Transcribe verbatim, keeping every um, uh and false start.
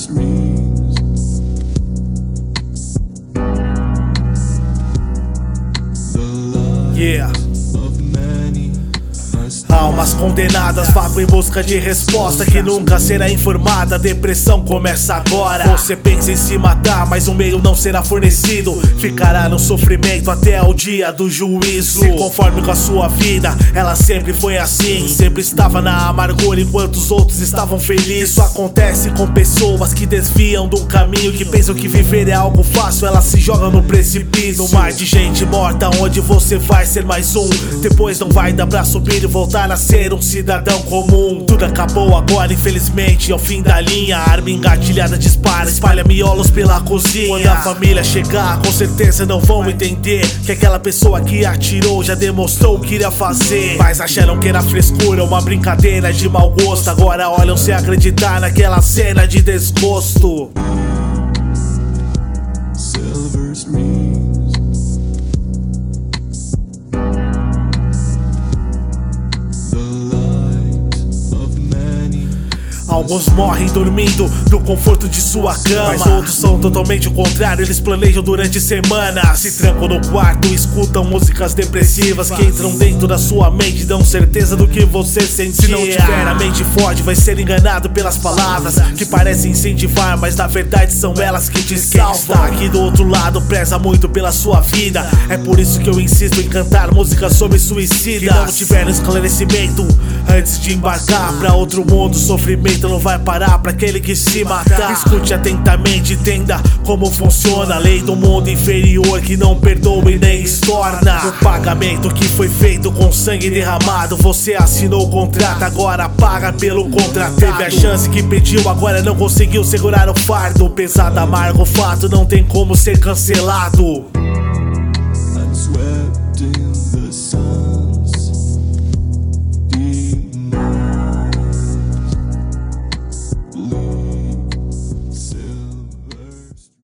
silver's means. The light Yeah. of many has Almas condenadas, vago em busca de resposta que nunca será informada. Depressão começa agora. Você pensa em se matar, mas o meio não será fornecido. Ficará no sofrimento até o dia do juízo. Se conforme com a sua vida, ela sempre foi assim. Sempre estava na amargura enquanto os outros estavam felizes. Isso acontece com pessoas que desviam do caminho, que pensam que viver é algo fácil, elas se jogam no precipício. No mar de gente morta, onde você vai ser mais um. Depois não vai dar pra subir e voltar a ser um cidadão comum. Tudo acabou agora, infelizmente, ao fim da linha. A arma engatilhada dispara, espalha miolos pela cozinha. Quando a família chegar, com certeza não vão entender que aquela pessoa que atirou já demonstrou o que iria fazer. Mas acharam que era frescura, uma brincadeira de mau gosto. Agora olham sem acreditar naquela cena de desgosto. silver's means. Alguns morrem dormindo no conforto de sua cama, mas outros são totalmente o contrário. Eles planejam durante semanas, se trancam no quarto, escutam músicas depressivas que entram dentro da sua mente e dão certeza do que você sentia. Se não tiver a mente forte, vai ser enganado pelas palavras que parecem incentivar, mas na verdade são elas que te salvam. Quem está aqui do outro lado preza muito pela sua vida. É por isso que eu insisto em cantar músicas sobre suicídio. Se não tiver esclarecimento antes de embarcar pra outro mundo, sofrimento não vai parar pra aquele que se matar. Escute atentamente, entenda como funciona a lei do mundo inferior, que não perdoa e nem estorna. O pagamento que foi feito com sangue derramado, você assinou o contrato, agora paga pelo contrato. Teve a chance que pediu, agora não conseguiu segurar o fardo. Pesado, amargo fato, não tem como ser cancelado.